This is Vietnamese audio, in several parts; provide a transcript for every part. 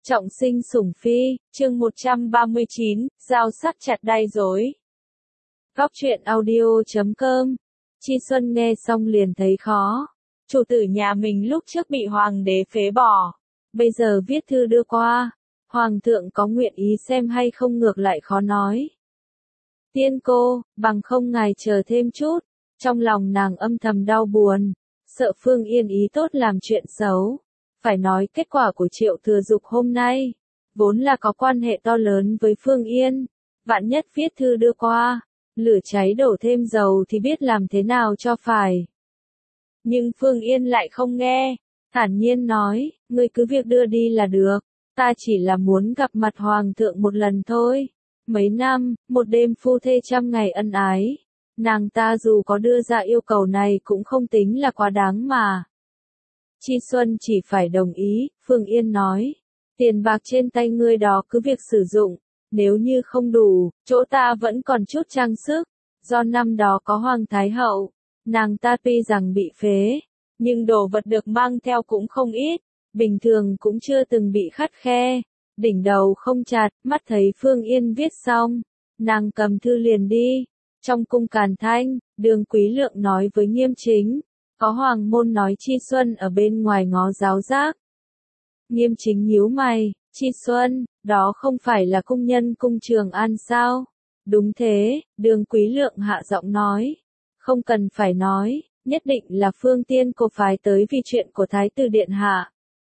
Trọng sinh sủng phi, chương 139, dao sắc chặt đai rối. Góc truyện audio.com. Chi Xuân nghe xong liền thấy khó. Chủ tử nhà mình lúc trước bị hoàng đế phế bỏ. Bây giờ viết thư đưa qua. Hoàng thượng có nguyện ý xem hay không ngược lại khó nói. Tiên cô, bằng không ngài chờ thêm chút. Trong lòng nàng âm thầm đau buồn. Sợ Phương Yên ý tốt làm chuyện xấu. Phải nói kết quả của Triệu Thừa Dục hôm nay, vốn là có quan hệ to lớn với Phương Yên. Vạn nhất viết thư đưa qua, lửa cháy đổ thêm dầu thì biết làm thế nào cho phải. Nhưng Phương Yên lại không nghe, thản nhiên nói, ngươi cứ việc đưa đi là được, ta chỉ là muốn gặp mặt Hoàng thượng một lần thôi. Mấy năm, một đêm phu thê 100 ngày ân ái, nàng ta dù có đưa ra yêu cầu này cũng không tính là quá đáng mà. Chi Xuân chỉ phải đồng ý, Phương Yên nói. Tiền bạc trên tay ngươi đó cứ việc sử dụng, nếu như không đủ, chỗ ta vẫn còn chút trang sức. Do năm đó có Hoàng Thái Hậu, nàng ta tuy rằng bị phế, nhưng đồ vật được mang theo cũng không ít, bình thường cũng chưa từng bị khắt khe, đỉnh đầu không chặt, mắt thấy Phương Yên viết xong, nàng cầm thư liền đi. Trong cung Càn Thanh, Đường Quý Lượng nói với Nghiêm Chính. Có hoàng môn nói Chi Xuân ở bên ngoài ngó giáo giác. Nghiêm Chính nhíu mày, Chi Xuân, đó không phải là cung nhân cung Trường An sao? Đúng thế, Đường Quý Lượng hạ giọng nói. Không cần phải nói, nhất định là Phương Tiên cô phái tới vì chuyện của Thái tử Điện Hạ.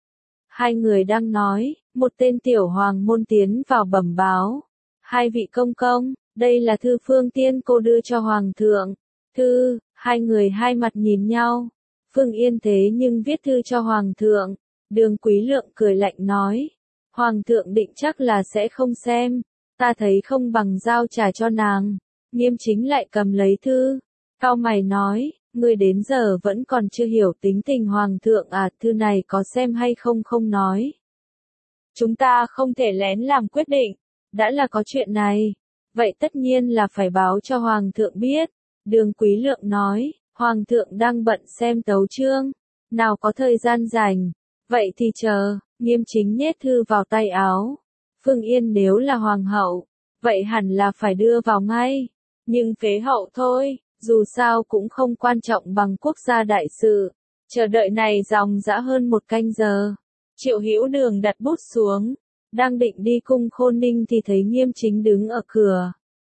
Hai người đang nói, một tên tiểu hoàng môn tiến vào bẩm báo. Hai vị công công, đây là thư Phương Tiên cô đưa cho Hoàng thượng. Thư, hai người hai mặt nhìn nhau. Phương Yên thế nhưng viết thư cho Hoàng thượng. Đường Quý Lượng cười lạnh nói. Hoàng thượng định chắc là sẽ không xem. Ta thấy không bằng giao trả cho nàng. Nghiêm Chính lại cầm lấy thư. Cau mày nói, ngươi đến giờ vẫn còn chưa hiểu tính tình Hoàng thượng à, thư này có xem hay không không nói. Chúng ta không thể lén làm quyết định. Đã là có chuyện này. Vậy tất nhiên là phải báo cho Hoàng thượng biết. Đường Quý Lượng nói, Hoàng thượng đang bận xem tấu chương, nào có thời gian rảnh, vậy thì chờ. Nghiêm Chính nhét thư vào tay áo. Phương Yên nếu là Hoàng hậu, vậy hẳn là phải đưa vào ngay, nhưng phế hậu thôi, dù sao cũng không quan trọng bằng quốc gia đại sự. Chờ đợi này dòng dã hơn 1 canh giờ. Triệu Hữu Đường đặt bút xuống, đang định đi cung Khôn Ninh thì thấy Nghiêm Chính đứng ở cửa.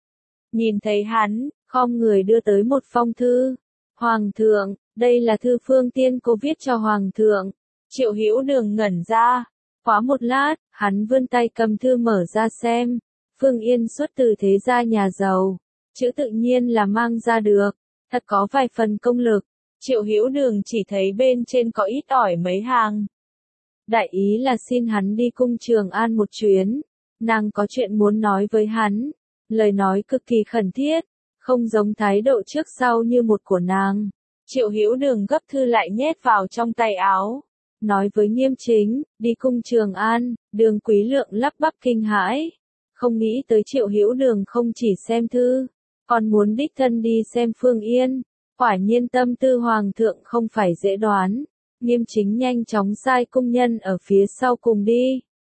Nhìn thấy hắn, khom người đưa tới một phong thư. Hoàng thượng, đây là thư Phương Tiên cô viết cho Hoàng thượng. Triệu Hữu Đường ngẩn ra. Quá một lát, hắn vươn tay cầm thư mở ra xem. Phương Yên xuất từ thế gia nhà giàu. Chữ tự nhiên là mang ra được. Thật có vài phần công lực. Triệu Hữu Đường chỉ thấy bên trên có ít ỏi mấy hàng. Đại ý là xin hắn đi cung Trường An một chuyến. Nàng có chuyện muốn nói với hắn. Lời nói cực kỳ khẩn thiết, không giống thái độ trước sau như một của nàng. Triệu Hữu Đường gấp thư lại nhét vào trong tay áo. Nói với Nghiêm Chính, đi cung Trường An. Đường Quý Lượng lắp bắp kinh hãi. Không nghĩ tới Triệu Hữu Đường không chỉ xem thư, còn muốn đích thân đi xem Phương Yên. Quả nhiên tâm tư Hoàng thượng không phải dễ đoán. Nghiêm Chính nhanh chóng sai cung nhân ở phía sau cùng đi.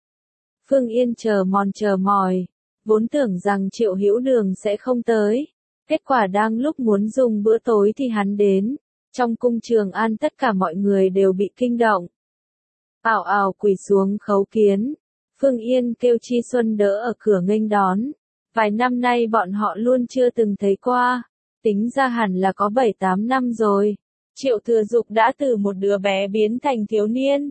Phương Yên chờ mỏi. Vốn tưởng rằng Triệu Hữu Đường sẽ không tới. Kết quả đang lúc muốn dùng bữa tối thì hắn đến. Trong cung Trường An tất cả mọi người đều bị kinh động. Ào ào quỳ xuống khấu kiến. Phương Yên kêu Chi Xuân đỡ ở cửa nghênh đón. Vài năm nay bọn họ luôn chưa từng thấy qua. Tính ra hẳn là có 7-8 năm rồi. Triệu Thừa Dục đã từ một đứa bé biến thành thiếu niên.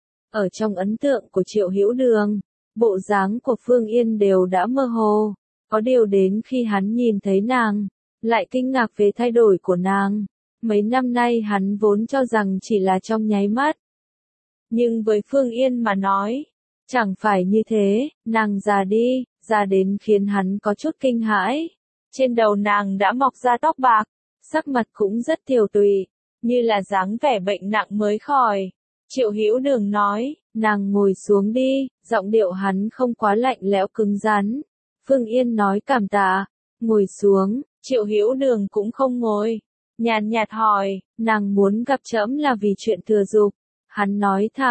Ở trong ấn tượng của Triệu Hữu Đường, bộ dáng của Phương Yên đều đã mơ hồ. Có điều đến khi hắn nhìn thấy nàng, lại kinh ngạc về thay đổi của nàng. Mấy năm nay hắn vốn cho rằng chỉ là trong nháy mắt. Nhưng với Phương Yên mà nói, chẳng phải như thế, nàng già đi, già đến khiến hắn có chút kinh hãi. Trên đầu nàng đã mọc ra tóc bạc, sắc mặt cũng rất tiều tụy, như là dáng vẻ bệnh nặng mới khỏi. Triệu Hữu Đường nói, nàng ngồi xuống đi, giọng điệu hắn không quá lạnh lẽo cứng rắn. Phương Yên nói cảm tạ, ngồi xuống, Triệu Hữu Đường cũng không ngồi. Nhàn nhạt hỏi, nàng muốn gặp trẫm là vì chuyện Thừa Dục. Hắn nói thẳng,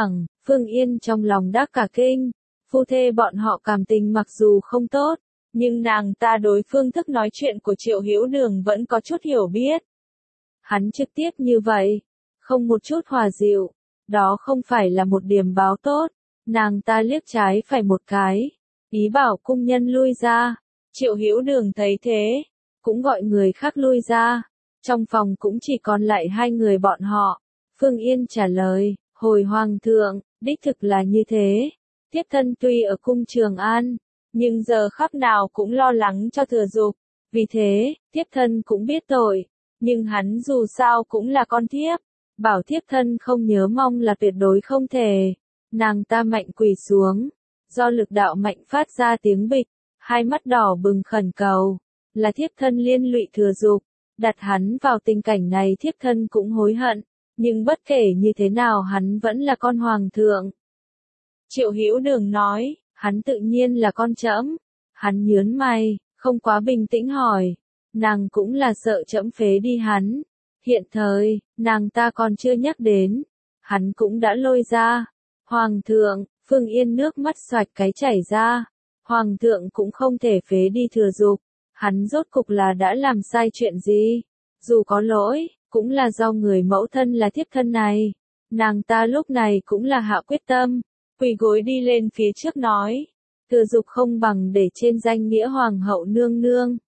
Phương Yên trong lòng đã cả kinh, phu thê bọn họ cảm tình mặc dù không tốt, nhưng nàng ta đối phương thức nói chuyện của Triệu Hữu Đường vẫn có chút hiểu biết. Hắn trực tiếp như vậy, không một chút hòa dịu, đó không phải là một điểm báo tốt. Nàng ta liếc trái phải một cái, ý bảo cung nhân lui ra. Triệu Hữu Đường thấy thế, cũng gọi người khác lui ra. Trong phòng cũng chỉ còn lại hai người bọn họ. Phương Yên trả lời, hồi hoàng thượng, đích thực là như thế. Thiếp thân tuy ở cung Trường An, nhưng giờ khắc nào cũng lo lắng cho Thừa Dục. Vì thế, thiếp thân cũng biết tội, nhưng hắn dù sao cũng là con thiếp. Bảo thiếp thân không nhớ mong là tuyệt đối không thể. Nàng ta mạnh quỳ xuống, do lực đạo mạnh phát ra tiếng bịch, hai mắt đỏ bừng khẩn cầu, là thiếp thân liên lụy Thừa Dục, đặt hắn vào tình cảnh này thiếp thân cũng hối hận, nhưng bất kể như thế nào hắn vẫn là con hoàng thượng. Triệu Hữu Đường nói, hắn tự nhiên là con trẫm. Hắn nhớn mày, không quá bình tĩnh hỏi, nàng cũng là sợ trẫm phế đi hắn. Hiện thời, nàng ta còn chưa nhắc đến, hắn cũng đã lôi ra. Hoàng thượng, Phương Yên nước mắt xoạch cái chảy ra. Hoàng thượng cũng không thể phế đi Thừa Dục, hắn rốt cục là đã làm sai chuyện gì? Dù có lỗi, cũng là do người mẫu thân là thiếp thân này. Nàng ta lúc này cũng là hạ quyết tâm, quỳ gối đi lên phía trước nói, Thừa Dục không bằng để trên danh nghĩa hoàng hậu nương nương.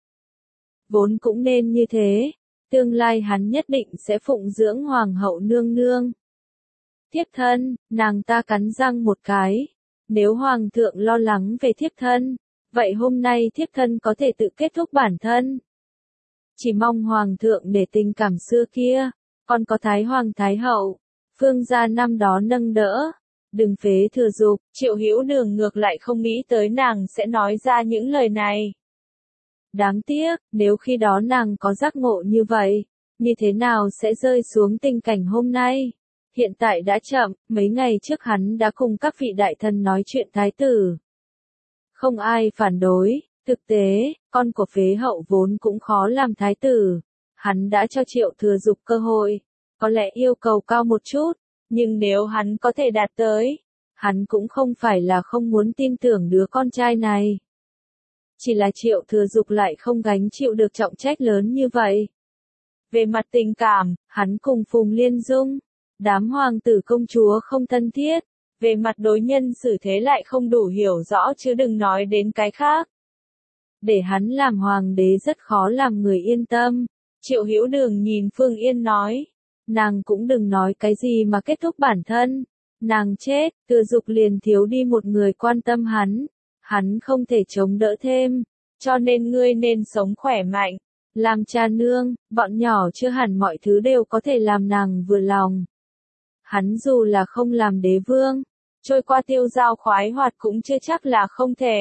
Vốn cũng nên như thế, tương lai hắn nhất định sẽ phụng dưỡng hoàng hậu nương nương. Thiếp thân, nàng ta cắn răng một cái, nếu hoàng thượng lo lắng về thiếp thân, vậy hôm nay thiếp thân có thể tự kết thúc bản thân. Chỉ mong hoàng thượng để tình cảm xưa kia, còn có Thái Hoàng Thái Hậu, Phương gia năm đó nâng đỡ, đừng phế Thừa Dục. Triệu Hữu Đường ngược lại không nghĩ tới nàng sẽ nói ra những lời này. Đáng tiếc, nếu khi đó nàng có giác ngộ như vậy, như thế nào sẽ rơi xuống tình cảnh hôm nay? Hiện tại đã chậm, mấy ngày trước hắn đã cùng các vị đại thần nói chuyện thái tử. Không ai phản đối, thực tế, con của phế hậu vốn cũng khó làm thái tử. Hắn đã cho Triệu Thừa Dục cơ hội, có lẽ yêu cầu cao một chút, nhưng nếu hắn có thể đạt tới, hắn cũng không phải là không muốn tin tưởng đứa con trai này. Chỉ là Triệu Thừa Dục lại không gánh chịu được trọng trách lớn như vậy. Về mặt tình cảm, hắn cùng Phùng Liên Dung, đám hoàng tử công chúa không thân thiết, về mặt đối nhân xử thế lại không đủ hiểu rõ chứ đừng nói đến cái khác. Để hắn làm hoàng đế rất khó làm người yên tâm. Triệu Hữu Đường nhìn Phương Yên nói, nàng cũng đừng nói cái gì mà kết thúc bản thân. Nàng chết, Thừa Dục liền thiếu đi một người quan tâm hắn không thể chống đỡ thêm, cho nên ngươi nên sống khỏe mạnh. Làm cha nương, bọn nhỏ chưa hẳn mọi thứ đều có thể làm nàng vừa lòng. Hắn dù là không làm đế vương, trôi qua tiêu dao khoái hoạt cũng chưa chắc là không thể.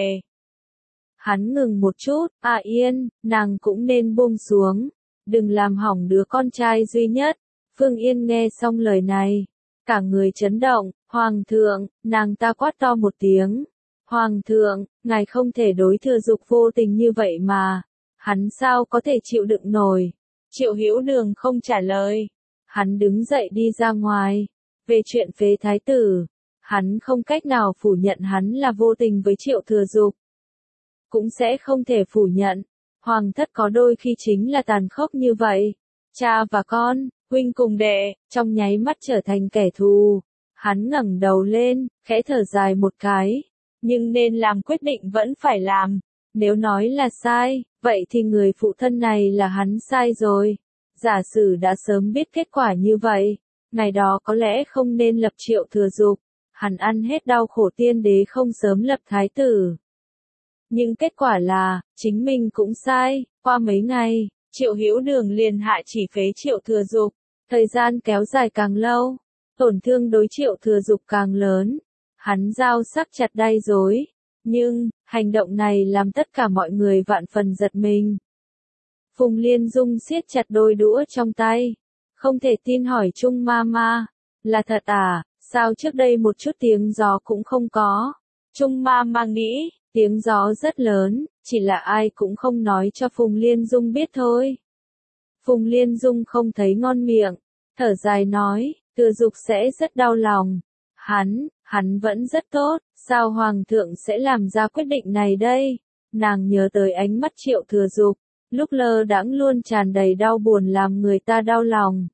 Hắn ngừng một chút, Yên, nàng cũng nên buông xuống, đừng làm hỏng đứa con trai duy nhất. Phương Yên nghe xong lời này, cả người chấn động, Hoàng thượng, nàng ta quát to một tiếng. Hoàng thượng, ngài không thể đối Thừa Dục vô tình như vậy mà. Hắn sao có thể chịu đựng nổi? Triệu Hữu Đường không trả lời. Hắn đứng dậy đi ra ngoài. Về chuyện phế thái tử, hắn không cách nào phủ nhận hắn là vô tình với Triệu Thừa Dục. Cũng sẽ không thể phủ nhận, hoàng thất có đôi khi chính là tàn khốc như vậy. Cha và con, huynh cùng đệ, trong nháy mắt trở thành kẻ thù. Hắn ngẩng đầu lên, khẽ thở dài một cái. Nhưng nên làm quyết định vẫn phải làm. Nếu nói là sai, vậy thì người phụ thân này là hắn sai rồi. Giả sử đã sớm biết kết quả như vậy, ngày đó có lẽ không nên lập Triệu Thừa Dục. Hắn ăn hết đau khổ tiên đế không sớm lập thái tử. Nhưng kết quả là, chính mình cũng sai. Qua mấy ngày, Triệu Hữu Đường liền hạ chỉ phế Triệu Thừa Dục. Thời gian kéo dài càng lâu, tổn thương đối Triệu Thừa Dục càng lớn. Hắn dao sắc chặt đay dối. Nhưng, hành động này làm tất cả mọi người vạn phần giật mình. Phùng Liên Dung siết chặt đôi đũa trong tay. Không thể tin hỏi Trung Mama, là thật à, sao trước đây một chút tiếng gió cũng không có. Trung Mama nghĩ, tiếng gió rất lớn, chỉ là ai cũng không nói cho Phùng Liên Dung biết thôi. Phùng Liên Dung không thấy ngon miệng, thở dài nói, Thừa Dục sẽ rất đau lòng. Hắn vẫn rất tốt, sao hoàng thượng sẽ làm ra quyết định này đây? Nàng nhớ tới ánh mắt Triệu Thừa Dục, lúc lơ đãng luôn tràn đầy đau buồn làm người ta đau lòng.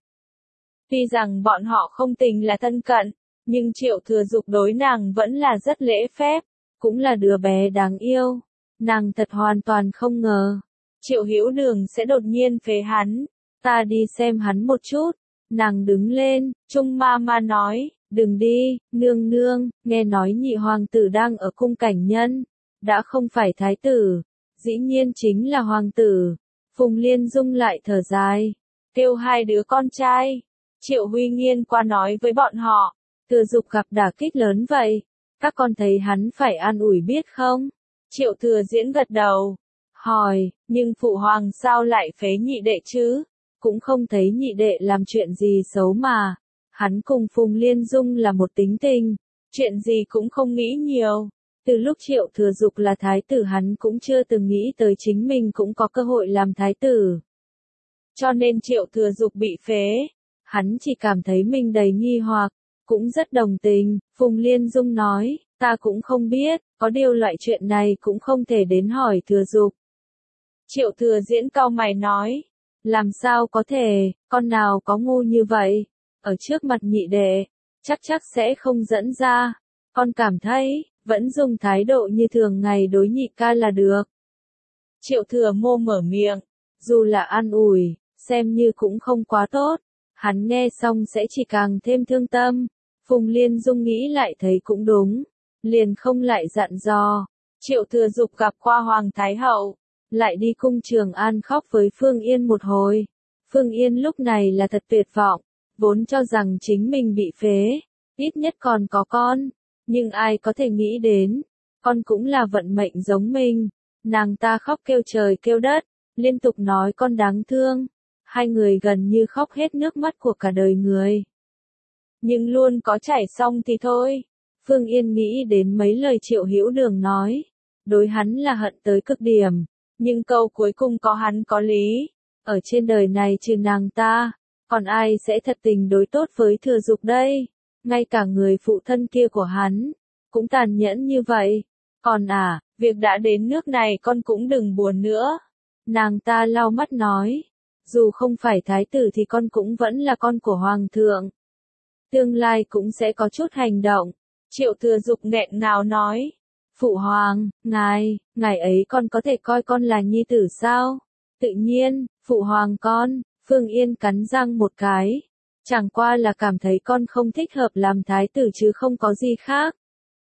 Tuy rằng bọn họ không tình là thân cận, nhưng Triệu Thừa Dục đối nàng vẫn là rất lễ phép, cũng là đứa bé đáng yêu. Nàng thật hoàn toàn không ngờ, Triệu Hữu Đường sẽ đột nhiên phế hắn. Ta đi xem hắn một chút. Nàng đứng lên, Trung ma ma nói, đừng đi, nương nương, nghe nói nhị hoàng tử đang ở cung cảnh nhân, đã không phải thái tử, dĩ nhiên chính là hoàng tử. Phùng Liên Dung lại thở dài, kêu hai đứa con trai. Triệu Huy Nghiên qua nói với bọn họ, Thừa Dục gặp đả kích lớn vậy, các con thấy hắn phải an ủi biết không? Triệu Thừa Diễn gật đầu, hỏi, nhưng phụ hoàng sao lại phế nhị đệ chứ? Cũng không thấy nhị đệ làm chuyện gì xấu mà. Hắn cùng Phùng Liên Dung là một tính tình, chuyện gì cũng không nghĩ nhiều. Từ lúc Triệu Thừa Dục là thái tử hắn cũng chưa từng nghĩ tới chính mình cũng có cơ hội làm thái tử. Cho nên Triệu Thừa Dục bị phế, hắn chỉ cảm thấy mình đầy nghi hoặc, cũng rất đồng tình. Phùng Liên Dung nói, ta cũng không biết, có điều loại chuyện này cũng không thể đến hỏi Thừa Dục. Triệu Thừa Diễn cau mày nói, làm sao có thể, con nào có ngu như vậy, ở trước mặt nhị đệ, chắc sẽ không dẫn ra, con cảm thấy, vẫn dùng thái độ như thường ngày đối nhị ca là được. Triệu Thừa Mô mở miệng, dù là an ủi, xem như cũng không quá tốt, hắn nghe xong sẽ chỉ càng thêm thương tâm. Phùng Liên Dung nghĩ lại thấy cũng đúng, liền không lại dặn dò. Triệu Thừa Dục gặp qua Hoàng Thái Hậu, lại đi cung Trường An khóc với Phương Yên một hồi. Phương Yên lúc này là thật tuyệt vọng, vốn cho rằng chính mình bị phế, ít nhất còn có con, nhưng ai có thể nghĩ đến, con cũng là vận mệnh giống mình. Nàng ta khóc kêu trời kêu đất, liên tục nói con đáng thương, hai người gần như khóc hết nước mắt của cả đời người. Nhưng luôn có chảy xong thì thôi. Phương Yên nghĩ đến mấy lời Triệu Hữu Đường nói, đối hắn là hận tới cực điểm, nhưng câu cuối cùng có hắn có lý, ở trên đời này trừ nàng ta, còn ai sẽ thật tình đối tốt với Thừa Dục đây? Ngay cả người phụ thân kia của hắn, cũng tàn nhẫn như vậy. Còn việc đã đến nước này con cũng đừng buồn nữa. Nàng ta lau mắt nói, dù không phải thái tử thì con cũng vẫn là con của hoàng thượng. Tương lai cũng sẽ có chút hành động. Triệu Thừa Dục nghẹn ngào nói, phụ hoàng, ngài ấy con có thể coi con là nhi tử sao? Tự nhiên, phụ hoàng con. Phương Yên cắn răng một cái, chẳng qua là cảm thấy con không thích hợp làm thái tử chứ không có gì khác.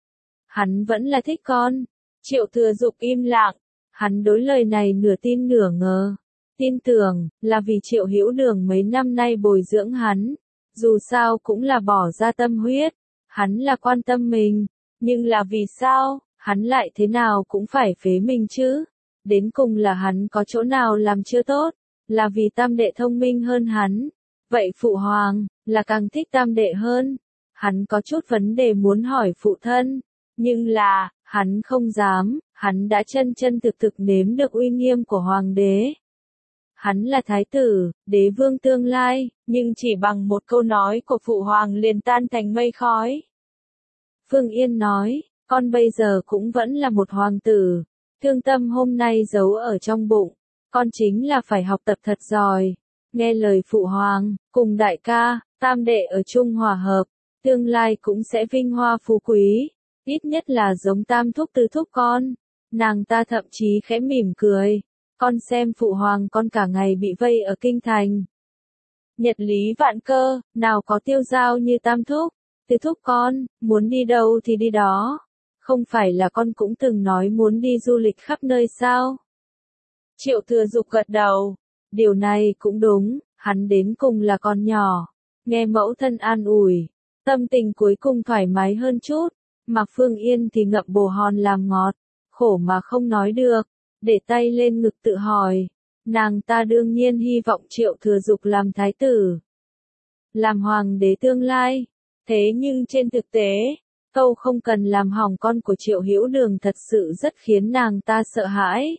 Hắn vẫn là thích con. Triệu Thừa Dục im lặng, hắn đối lời này nửa tin nửa ngờ. Tin tưởng, là vì Triệu Hữu Đường mấy năm nay bồi dưỡng hắn, dù sao cũng là bỏ ra tâm huyết, hắn là quan tâm mình, nhưng là vì sao, hắn lại thế nào cũng phải phế mình chứ? Đến cùng là hắn có chỗ nào làm chưa tốt, là vì tam đệ thông minh hơn hắn. Vậy phụ hoàng, là càng thích tam đệ hơn. Hắn có chút vấn đề muốn hỏi phụ thân, nhưng là, hắn không dám, hắn đã chân thực nếm được uy nghiêm của hoàng đế. Hắn là thái tử, đế vương tương lai, nhưng chỉ bằng một câu nói của phụ hoàng liền tan thành mây khói. Phương Yên nói, con bây giờ cũng vẫn là một hoàng tử, thương tâm hôm nay giấu ở trong bụng, con chính là phải học tập thật giỏi, nghe lời phụ hoàng, cùng đại ca, tam đệ ở chung hòa hợp, tương lai cũng sẽ vinh hoa phú quý, ít nhất là giống tam thúc tứ thúc con. Nàng ta thậm chí khẽ mỉm cười, con xem phụ hoàng con cả ngày bị vây ở kinh thành. Nhật lý vạn cơ, nào có tiêu dao như tam thúc, tứ thúc con, muốn đi đâu thì đi đó. Không phải là con cũng từng nói muốn đi du lịch khắp nơi sao? Triệu Thừa Dục gật đầu, điều này cũng đúng, hắn đến cùng là con nhỏ, nghe mẫu thân an ủi, tâm tình cuối cùng thoải mái hơn chút, mà Phương Yên thì ngậm bồ hòn làm ngọt, khổ mà không nói được, để tay lên ngực tự hỏi, nàng ta đương nhiên hy vọng Triệu Thừa Dục làm thái tử, làm hoàng đế tương lai, thế nhưng trên thực tế, câu không cần làm hỏng con của Triệu Hữu Đường thật sự rất khiến nàng ta sợ hãi.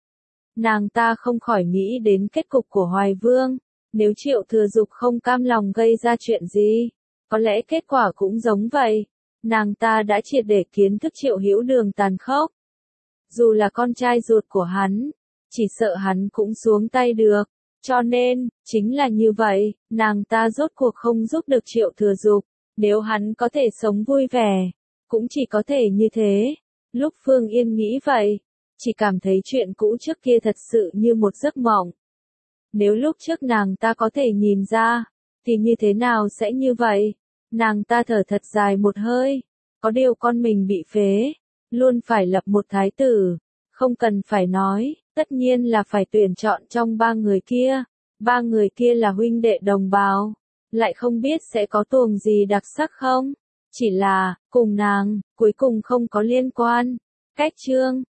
Nàng ta không khỏi nghĩ đến kết cục của Hoài Vương, nếu Triệu Thừa Dục không cam lòng gây ra chuyện gì, có lẽ kết quả cũng giống vậy. nàng ta đã triệt để kiến thức Triệu Hữu Đường tàn khốc. Dù là con trai ruột của hắn, chỉ sợ hắn cũng xuống tay được. Cho nên, chính là như vậy, nàng ta rốt cuộc không giúp được Triệu Thừa Dục. Nếu hắn có thể sống vui vẻ, cũng chỉ có thể như thế. Lúc Phương Yên nghĩ vậy, chỉ cảm thấy chuyện cũ trước kia thật sự như một giấc mộng. Nếu lúc trước nàng ta có thể nhìn ra, thì như thế nào sẽ như vậy? Nàng ta thở thật dài một hơi. Có điều con mình bị phế, luôn phải lập một thái tử. Không cần phải nói, tất nhiên là phải tuyển chọn trong ba người kia. Ba người kia là huynh đệ đồng bào. Lại không biết sẽ có tuồng gì đặc sắc không? Chỉ là, cùng nàng, cuối cùng không có liên quan. Cách chương